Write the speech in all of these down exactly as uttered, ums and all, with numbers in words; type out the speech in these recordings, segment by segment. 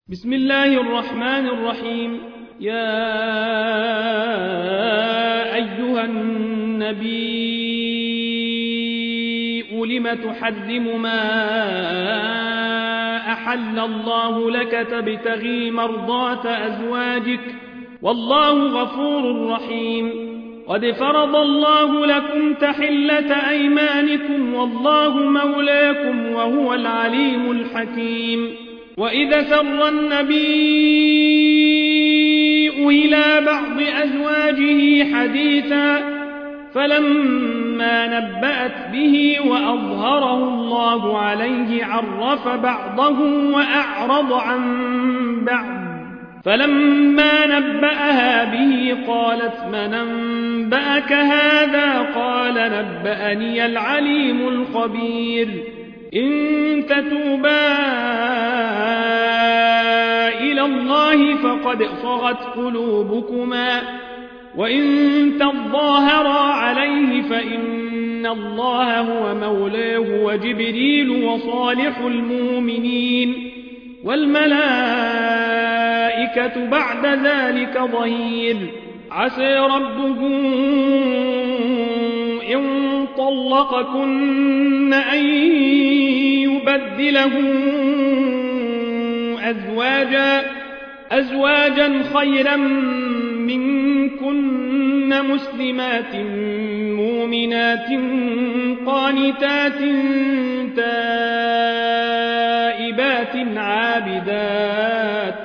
بسم الله الرحمن الرحيم. يا أيها النبي لم تحرم ما أحل الله لك تبتغي مرضات أزواجك والله غفور رحيم. قد فرض الله لكم تحلة أيمانكم والله مولاكم وهو العليم الحكيم. وإذا سر النبي إلى بعض أزواجه حديثا فلما نبأت به وأظهره الله عليه عرف بعضه وأعرض عن بعض فلما نبأها به قالت من أنبأك هذا قال نبأني العليم الخبير. إن تتوبا إلى الله فقد صغت قلوبكما وإن تظاهرا عليه فإن الله هو مولاه وجبريل وصالح المؤمنين والملائكة بعد ذلك ظهير. عسى ربه إن طلقكن أن يبدله أزواجا, أزواجا خيرا منكن مسلمات مؤمنات قانتات تائبات عابدات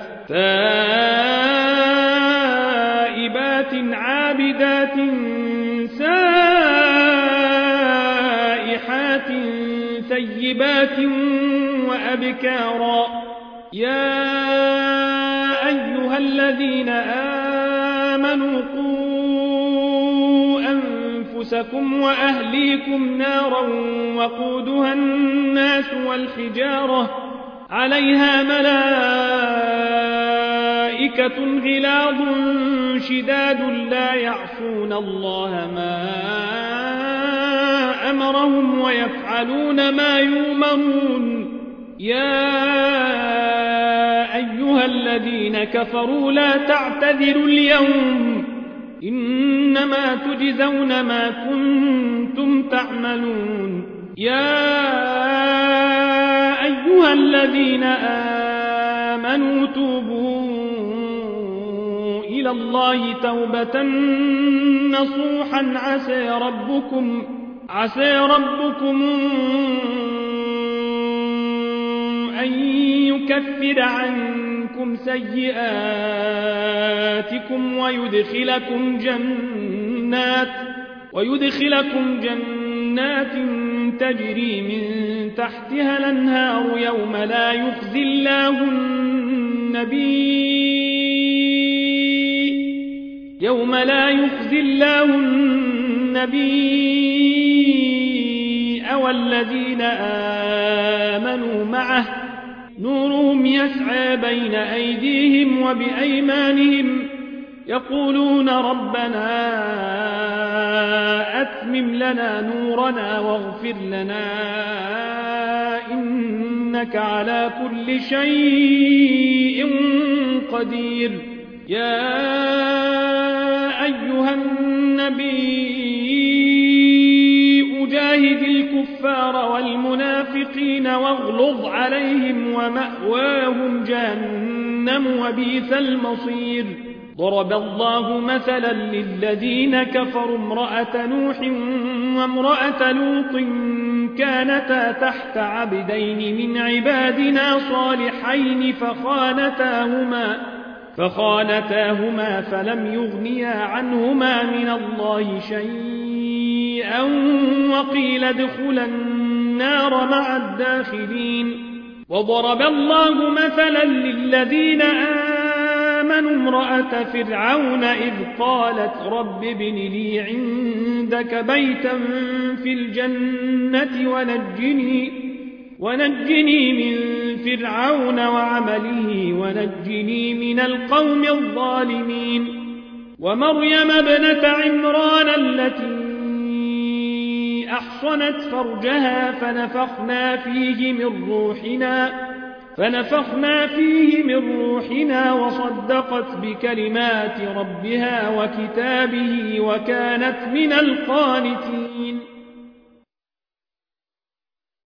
تائبات عابدات سائحات ثيبات وأبكارا. يا أيها الذين آمنوا قوا أنفسكم وأهليكم نارا وقودها الناس والحجارة عليها ملائكة غلاظ شداد لا يعصون الله ما أمرهم ويفعلون ما يؤمرون. يا أيها الذين كفروا لا تعتذروا اليوم إنما تجزون ما كنتم تعملون. يا أيها الذين آمنوا توبوا إلى الله توبة نصوحا عسى ربكم عسى ربكم أن يكفر عنكم سيئاتكم ويدخلكم جنات ويدخلكم جنات تجري من تحتها الأنهار يوم لا يخزي الله النبي يوم لا يخزي الله النبي والذين آمنوا معه نورهم يسعى بين أيديهم وبأيمانهم يقولون ربنا أتمم لنا نورنا واغفر لنا إنك على كل شيء قدير. يا أيها النبي جاهد الكفار والمنافقين واغلظ عليهم ومأواهم جهنم وبئس المصير. ضرب الله مثلا للذين كفروا امرأة نوح وامرأة لوط كانتا تحت عبدين من عبادنا صالحين فخانتاهما فخانتاهما فلم يغنيا عنهما من الله شيئا وقيل ادخلا النار مع الداخلين. وضرب الله مثلا للذين آمنوا امرأة فرعون إذ قالت رب ابن لي عندك بيتا في الجنة ونجني, ونجني من فرعون وعمله ونجني من القوم الظالمين. ومريم ابنة عمران التي أحصنت فرجها فنفخنا فيه من روحنا فنفخنا فيه من روحنا وصدقت بكلمات ربها وكتابه وكانت من القانتين